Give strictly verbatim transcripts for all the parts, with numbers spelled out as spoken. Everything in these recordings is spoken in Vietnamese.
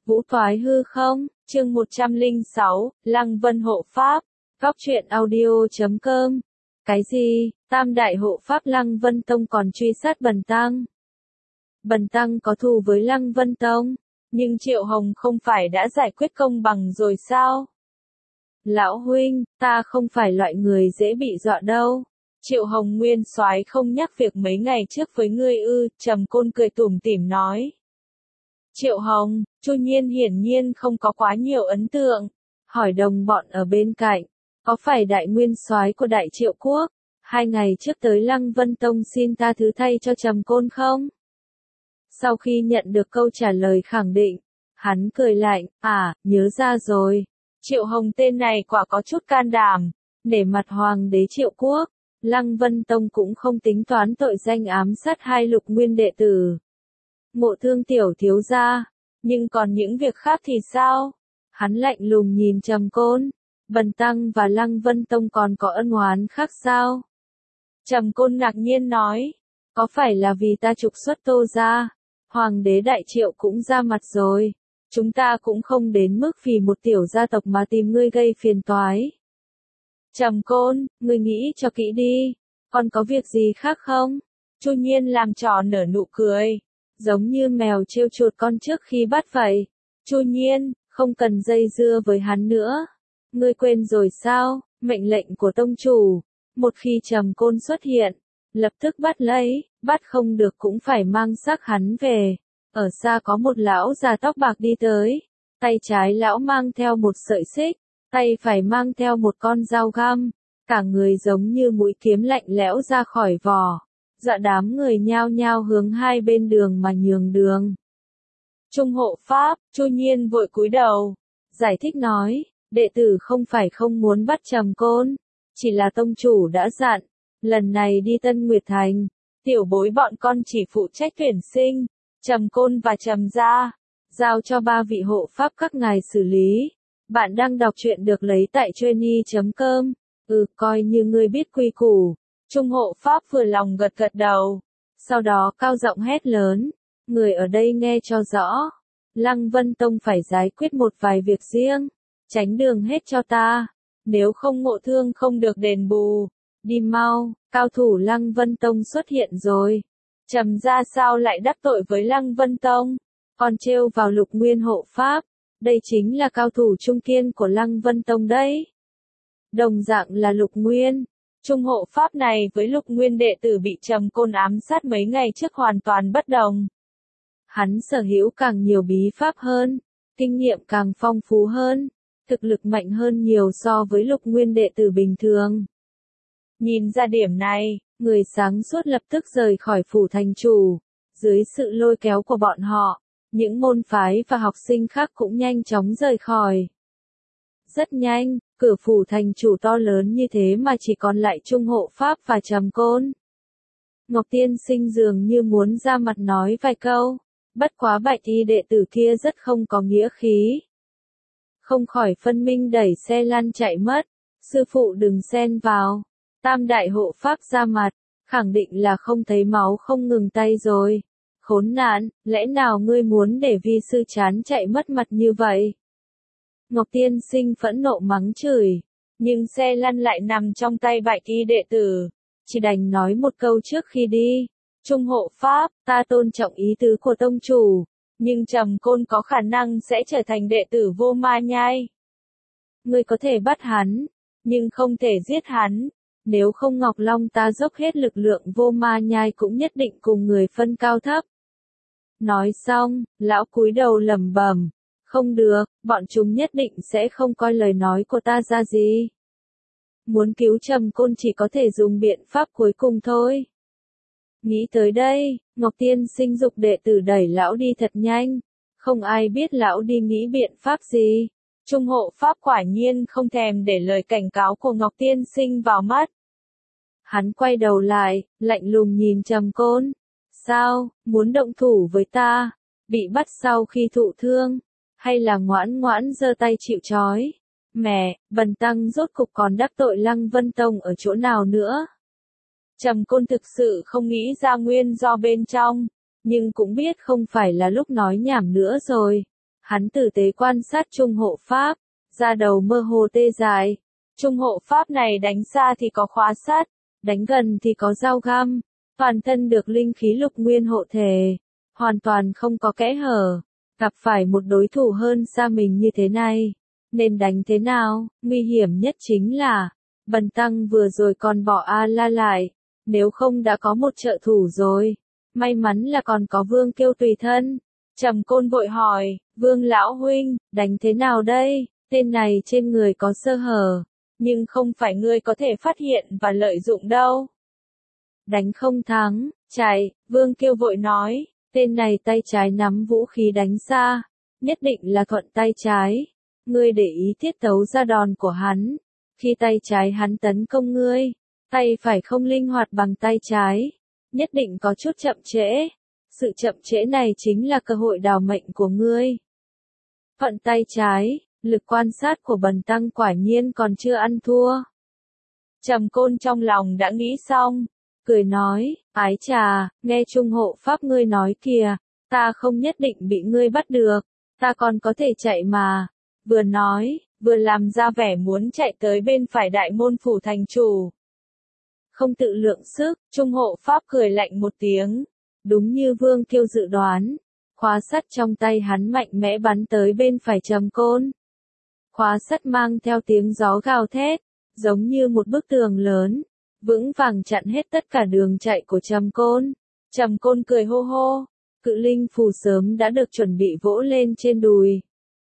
Vũ Thoái Hư Không, chương một trăm lẻ sáu, Lăng Vân Hộ Pháp, Góc truyện audio chấm com. Cái gì, Tam Đại Hộ Pháp Lăng Vân Tông còn truy sát Bần Tăng? Bần Tăng có thù với Lăng Vân Tông, nhưng Triệu Hồng không phải đã giải quyết công bằng rồi sao? Lão huynh, ta không phải loại người dễ bị dọa đâu. Triệu Hồng nguyên soái không nhắc việc mấy ngày trước với ngươi ư? Trầm Côn cười tủm tỉm nói. Triệu Hồng, Chu Nhiên hiển nhiên không có quá nhiều ấn tượng, hỏi đồng bọn ở bên cạnh, có phải đại nguyên soái của Đại Triệu Quốc, hai ngày trước tới Lăng Vân Tông xin ta thứ thay cho Trầm Côn không? Sau khi nhận được câu trả lời khẳng định, hắn cười lạnh, à, nhớ ra rồi. Triệu Hồng tên này quả có chút can đảm, để mặt Hoàng đế Triệu Quốc, Lăng Vân Tông cũng không tính toán tội danh ám sát hai lục nguyên đệ tử. Mộ Thương tiểu thiếu gia, nhưng còn những việc khác thì sao? Hắn lạnh lùng nhìn Trầm Côn, Bần Tăng và Lăng Vân Tông còn có ân oán khác sao? Trầm Côn ngạc nhiên nói, có phải là vì ta trục xuất Tô gia, Hoàng đế Đại Triệu cũng ra mặt rồi, chúng ta cũng không đến mức vì một tiểu gia tộc mà tìm ngươi gây phiền toái. Trầm Côn, ngươi nghĩ cho kỹ đi, còn có việc gì khác không? Chu Nhiên làm trò nở nụ cười, giống như mèo trêu chuột con trước khi bắt vậy. Chu Nhiên, không cần dây dưa với hắn nữa. Ngươi quên rồi sao, mệnh lệnh của tông chủ, một khi Trầm Côn xuất hiện, lập tức bắt lấy, bắt không được cũng phải mang xác hắn về. Ở xa có một lão già tóc bạc đi tới, tay trái lão mang theo một sợi xích, tay phải mang theo một con dao găm, cả người giống như mũi kiếm lạnh lẽo ra khỏi vỏ. Dọa đám người nhao nhao hướng hai bên đường mà nhường đường. Trung hộ pháp, Chu Nhiên vội cúi đầu, giải thích nói, đệ tử không phải không muốn bắt Trầm Côn, chỉ là tông chủ đã dặn, lần này đi Tân Nguyệt Thành, tiểu bối bọn con chỉ phụ trách tuyển sinh, Trầm Côn và Trầm gia, giao cho ba vị hộ pháp các ngài xử lý. Bạn đang đọc truyện được lấy tại trainee chấm com. Ừ, coi như ngươi biết quy củ. Trung hộ pháp vừa lòng gật gật đầu, sau đó cao giọng hét lớn, người ở đây nghe cho rõ, Lăng Vân Tông phải giải quyết một vài việc riêng, tránh đường hết cho ta, nếu không Mộ Thương không được đền bù, đi mau, cao thủ Lăng Vân Tông xuất hiện rồi. Trầm gia sao lại đắc tội với Lăng Vân Tông, còn trêu vào lục nguyên hộ pháp, đây chính là cao thủ trung kiên của Lăng Vân Tông đấy. Đồng dạng là lục nguyên. Trung hộ pháp này với lục nguyên đệ tử bị Trầm Côn ám sát mấy ngày trước hoàn toàn bất đồng. Hắn sở hữu càng nhiều bí pháp hơn, kinh nghiệm càng phong phú hơn, thực lực mạnh hơn nhiều so với lục nguyên đệ tử bình thường. Nhìn ra điểm này, người sáng suốt lập tức rời khỏi phủ thành chủ, dưới sự lôi kéo của bọn họ, những môn phái và học sinh khác cũng nhanh chóng rời khỏi. Rất nhanh, cửa phủ thành chủ to lớn như thế mà chỉ còn lại Trung hộ pháp và Trầm Côn. Ngọc Tiên Sinh dường như muốn ra mặt nói vài câu, bất quá bạch y đệ tử kia rất không có nghĩa khí. Không khỏi phân minh đẩy xe lăn chạy mất, sư phụ đừng xen vào. Tam đại hộ pháp ra mặt, khẳng định là không thấy máu không ngừng tay rồi. Khốn nạn, lẽ nào ngươi muốn để vi sư chán chạy mất mặt như vậy? Ngọc Tiên Sinh phẫn nộ mắng chửi, nhưng xe lăn lại nằm trong tay bạch y đệ tử, chỉ đành nói một câu trước khi đi. Trung hộ pháp, ta tôn trọng ý tứ của tông chủ, nhưng Trầm Côn có khả năng sẽ trở thành đệ tử Vô Ma Nhai. Ngươi có thể bắt hắn, nhưng không thể giết hắn, nếu không Ngọc Long ta dốc hết lực lượng Vô Ma Nhai cũng nhất định cùng người phân cao thấp. Nói xong, lão cúi đầu lẩm bẩm, không được, bọn chúng nhất định sẽ không coi lời nói của ta ra gì. Muốn cứu Trầm Côn chỉ có thể dùng biện pháp cuối cùng thôi. Nghĩ tới đây, Ngọc Tiên Sinh dục đệ tử đẩy lão đi thật nhanh, không ai biết lão đi nghĩ biện pháp gì. Trung hộ pháp quả nhiên không thèm để lời cảnh cáo của Ngọc Tiên Sinh vào mắt. Hắn quay đầu lại, lạnh lùng nhìn Trầm Côn. Sao, muốn động thủ với ta? Bị bắt sau khi thụ thương? Hay là ngoãn ngoãn giơ tay chịu trói? Mẹ, Bần Tăng rốt cục còn đắc tội Lăng Vân Tông ở chỗ nào nữa? Trầm Côn thực sự không nghĩ ra nguyên do bên trong, nhưng cũng biết không phải là lúc nói nhảm nữa rồi. Hắn tử tế quan sát Trung hộ pháp, da đầu mơ hồ tê dại. Trung hộ pháp này đánh xa thì có khóa sắt, đánh gần thì có dao găm, toàn thân được linh khí lục nguyên hộ thể, hoàn toàn không có kẽ hở. Gặp phải một đối thủ hơn xa mình như thế này, nên đánh thế nào? Nguy hiểm nhất chính là, Bần tăng vừa rồi còn bỏ A-la lại, nếu không đã có một trợ thủ rồi. May mắn là còn có Vương Kiêu tùy thân. Trầm Côn vội hỏi, Vương lão huynh, đánh thế nào đây? Tên này trên người có sơ hở, nhưng không phải ngươi có thể phát hiện và lợi dụng đâu. Đánh không thắng, chạy, Vương Kiêu vội nói, tên này tay trái nắm vũ khí đánh xa, nhất định là thuận tay trái. Ngươi để ý tiết tấu ra đòn của hắn. Khi tay trái hắn tấn công ngươi, tay phải không linh hoạt bằng tay trái, nhất định có chút chậm trễ. Sự chậm trễ này chính là cơ hội đào mệnh của ngươi. Thuận tay trái, lực quan sát của Bần tăng quả nhiên còn chưa ăn thua. Trầm Côn trong lòng đã nghĩ xong, cười nói, ái trà, nghe Trung hộ pháp ngươi nói kìa, ta không nhất định bị ngươi bắt được, ta còn có thể chạy mà. Vừa nói, vừa làm ra vẻ muốn chạy tới bên phải đại môn phủ thành chủ. Không tự lượng sức, Trung hộ pháp cười lạnh một tiếng, đúng như Vương Kiêu dự đoán, khóa sắt trong tay hắn mạnh mẽ bắn tới bên phải Trầm Côn. Khóa sắt mang theo tiếng gió gào thét, giống như một bức tường lớn, vững vàng chặn hết tất cả đường chạy của Trầm Côn. Trầm Côn cười hô hô, cự linh phù sớm đã được chuẩn bị vỗ lên trên đùi.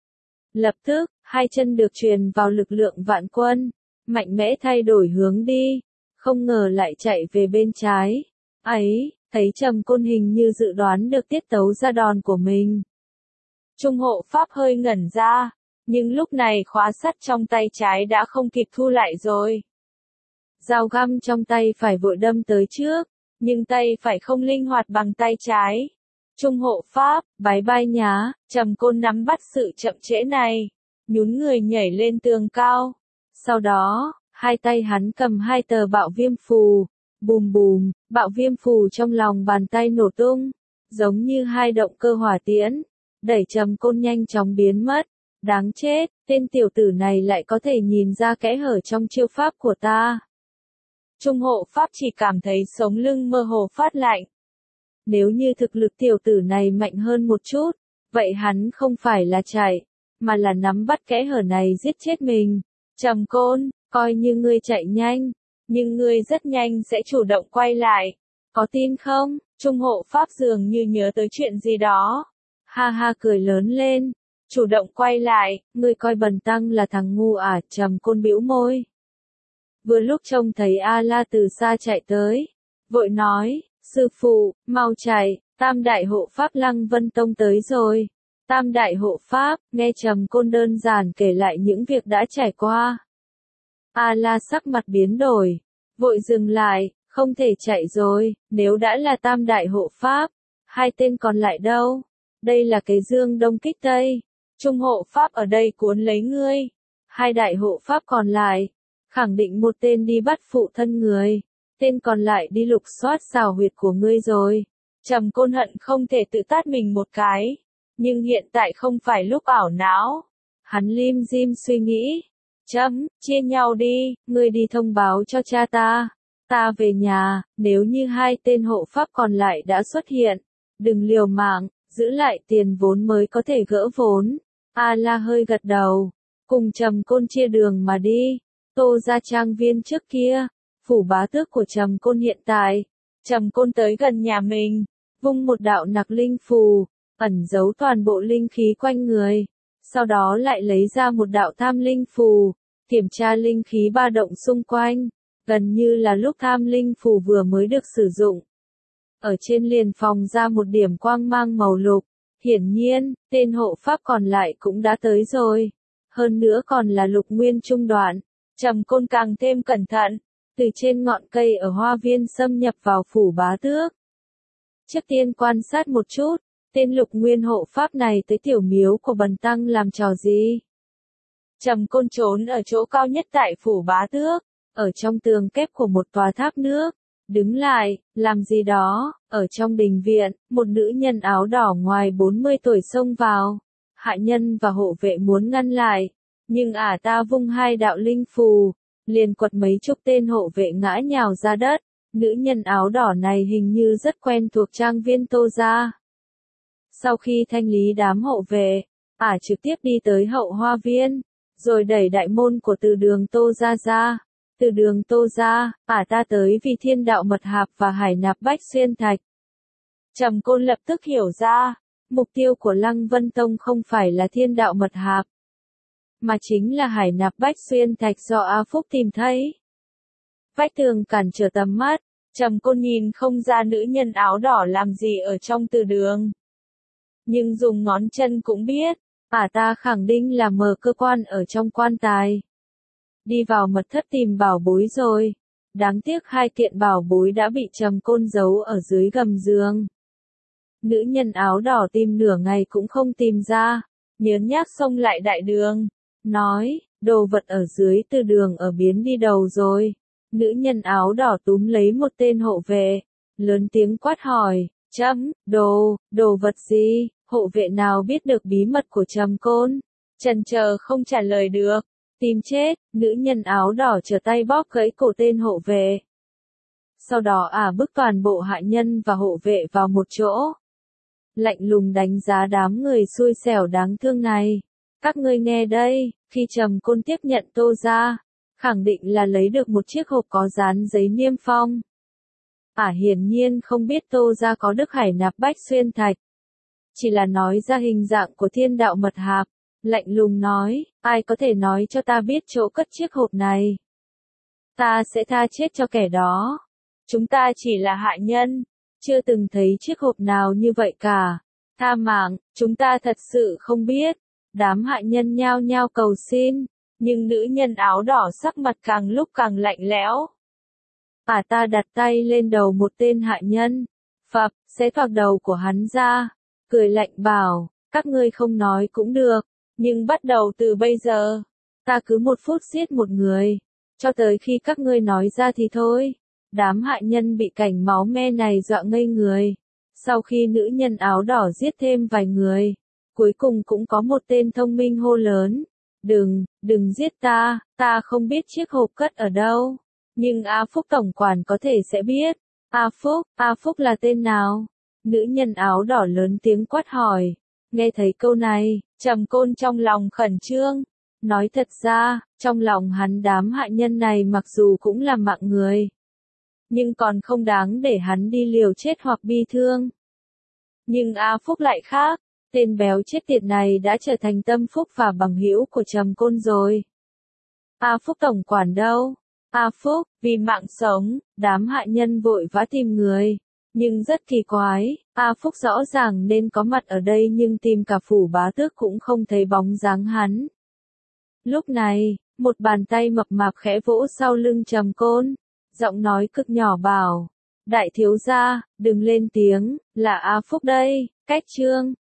Lập tức, hai chân được truyền vào lực lượng vạn quân, mạnh mẽ thay đổi hướng đi, không ngờ lại chạy về bên trái. Ấy, thấy Trầm Côn hình như dự đoán được tiết tấu ra đòn của mình. Trung hộ pháp hơi ngẩn ra, nhưng lúc này khóa sắt trong tay trái đã không kịp thu lại rồi. Dao găm trong tay phải vội đâm tới trước, nhưng tay phải không linh hoạt bằng tay trái. Trung hộ pháp, bái bai nhá, Trầm Côn nắm bắt sự chậm trễ này, nhún người nhảy lên tường cao. Sau đó, hai tay hắn cầm hai tờ bạo viêm phù, bùm bùm, bạo viêm phù trong lòng bàn tay nổ tung, giống như hai động cơ hỏa tiễn, đẩy Trầm Côn nhanh chóng biến mất. Đáng chết, tên tiểu tử này lại có thể nhìn ra kẽ hở trong chiêu pháp của ta. Trung hộ pháp chỉ cảm thấy sống lưng mơ hồ phát lạnh. Nếu như thực lực tiểu tử này mạnh hơn một chút, vậy hắn không phải là chạy, mà là nắm bắt kẽ hở này giết chết mình. Trầm Côn, coi như ngươi chạy nhanh, nhưng ngươi rất nhanh sẽ chủ động quay lại. Có tin không? Trung hộ pháp dường như nhớ tới chuyện gì đó. Ha ha cười lớn lên. Chủ động quay lại, ngươi coi Bần tăng là thằng ngu à? Trầm Côn bĩu môi. Vừa lúc trông thấy A-la từ xa chạy tới, vội nói, sư phụ, mau chạy, Tam đại hộ pháp Lăng Vân Tông tới rồi. Tam đại hộ pháp, nghe Trầm Côn đơn giản kể lại những việc đã trải qua. A-la sắc mặt biến đổi, vội dừng lại, không thể chạy rồi, nếu đã là Tam đại hộ pháp, hai tên còn lại đâu? Đây là cái dương đông kích tây. Trung hộ pháp ở đây cuốn lấy ngươi. Hai đại hộ pháp còn lại, khẳng định một tên đi bắt phụ thân người, tên còn lại đi lục soát xào huyệt của ngươi rồi. Trầm Côn hận không thể tự tát mình một cái, nhưng hiện tại không phải lúc ảo não. Hắn lim dim suy nghĩ, chấm, chia nhau đi, ngươi đi thông báo cho cha ta, ta về nhà, nếu như hai tên hộ pháp còn lại đã xuất hiện, đừng liều mạng, giữ lại tiền vốn mới có thể gỡ vốn. A-la hơi gật đầu, cùng Trầm Côn chia đường mà đi. Tô ra trang viên trước kia, phủ bá tước của Trầm Côn hiện tại. Trầm Côn tới gần nhà mình, vung một đạo nặc linh phù, ẩn giấu toàn bộ linh khí quanh người. Sau đó lại lấy ra một đạo tham linh phù, kiểm tra linh khí ba động xung quanh, gần như là lúc tham linh phù vừa mới được sử dụng. Ở trên liền phòng ra một điểm quang mang màu lục. Hiển nhiên, tên hộ pháp còn lại cũng đã tới rồi. Hơn nữa còn là lục nguyên trung đoạn. Trầm Côn càng thêm cẩn thận, từ trên ngọn cây ở hoa viên xâm nhập vào phủ bá tước. Trước tiên quan sát một chút, tên lục nguyên hộ pháp này tới tiểu miếu của Bần tăng làm trò gì? Trầm Côn trốn ở chỗ cao nhất tại phủ bá tước, ở trong tường kép của một tòa tháp nước. Đứng lại, làm gì đó, ở trong đình viện, một nữ nhân áo đỏ ngoài bốn mươi tuổi xông vào. hạ nhân và hộ vệ muốn ngăn lại, nhưng ả ta vung hai đạo linh phù, liền quật mấy chục tên hộ vệ ngã nhào ra đất. Nữ nhân áo đỏ này hình như rất quen thuộc trang viên Tô gia. Sau khi thanh lý đám hộ vệ, ả trực tiếp đi tới hậu hoa viên, rồi đẩy đại môn của từ đường Tô gia ra. Từ đường Tô gia, ả ta tới vì thiên đạo mật hạp và hải nạp bách xuyên thạch. Trầm Côn lập tức hiểu ra, mục tiêu của Lăng Vân Tông không phải là thiên đạo mật hạp, mà chính là hải nạp bách xuyên thạch do A Phúc tìm thấy. Vách tường cản trở tầm mắt, Trầm Côn nhìn không ra nữ nhân áo đỏ làm gì ở trong từ đường. Nhưng dùng ngón chân cũng biết, ả ta khẳng định là mở cơ quan ở trong quan tài. Đi vào mật thất tìm bảo bối rồi. Đáng tiếc hai kiện bảo bối đã bị Trầm Côn giấu ở dưới gầm giường. Nữ nhân áo đỏ tìm nửa ngày cũng không tìm ra, nhớn nhác xông lại đại đường, nói, đồ vật ở dưới từ đường ở biến đi đầu rồi. Nữ nhân áo đỏ túm lấy một tên hộ vệ, lớn tiếng quát hỏi, chấm, đồ, đồ vật gì? Hộ vệ nào biết được bí mật của Trầm Côn, chần chờ không trả lời được. Tìm chết, nữ nhân áo đỏ trở tay bóp gãy cổ tên hộ vệ. Sau đó ả bức toàn bộ hạ nhân và hộ vệ vào một chỗ. Lạnh lùng đánh giá đám người xui xẻo đáng thương này. Các ngươi nghe đây, khi Trầm Côn tiếp nhận Tô gia, khẳng định là lấy được một chiếc hộp có dán giấy niêm phong. Ả hiển nhiên không biết Tô gia có đức hải nạp bách xuyên thạch. Chỉ là nói ra hình dạng của thiên đạo mật hạp. Lạnh lùng nói, ai có thể nói cho ta biết chỗ cất chiếc hộp này? Ta sẽ tha chết cho kẻ đó. Chúng ta chỉ là hạ nhân, chưa từng thấy chiếc hộp nào như vậy cả. Tha mạng, chúng ta thật sự không biết. Đám hạ nhân nhao nhao cầu xin, nhưng nữ nhân áo đỏ sắc mặt càng lúc càng lạnh lẽo. Ả ta đặt tay lên đầu một tên hạ nhân, phập, xé toạc đầu của hắn ra, cười lạnh bảo, các ngươi không nói cũng được. Nhưng bắt đầu từ bây giờ, ta cứ một phút giết một người, cho tới khi các ngươi nói ra thì thôi. Đám hạ nhân bị cảnh máu me này dọa ngây người. Sau khi nữ nhân áo đỏ giết thêm vài người, cuối cùng cũng có một tên thông minh hô lớn. Đừng, đừng giết ta, ta không biết chiếc hộp cất ở đâu. Nhưng A Phúc tổng quản có thể sẽ biết. A Phúc, A Phúc là tên nào? Nữ nhân áo đỏ lớn tiếng quát hỏi. Nghe thấy câu này, Trầm Côn trong lòng khẩn trương. Nói thật ra, trong lòng hắn đám hạ nhân này mặc dù cũng là mạng người, nhưng còn không đáng để hắn đi liều chết hoặc bi thương. Nhưng A Phúc lại khác, tên béo chết tiệt này đã trở thành tâm phúc và bằng hữu của Trầm Côn rồi. A Phúc tổng quản đâu? A Phúc, vì mạng sống, đám hạ nhân vội vã tìm người. Nhưng rất kỳ quái, A Phúc rõ ràng nên có mặt ở đây nhưng tìm cả phủ bá tước cũng không thấy bóng dáng hắn. Lúc này, một bàn tay mập mạp khẽ vỗ sau lưng Trầm Côn, giọng nói cực nhỏ bảo, đại thiếu gia, đừng lên tiếng, là A Phúc đây, cách chương.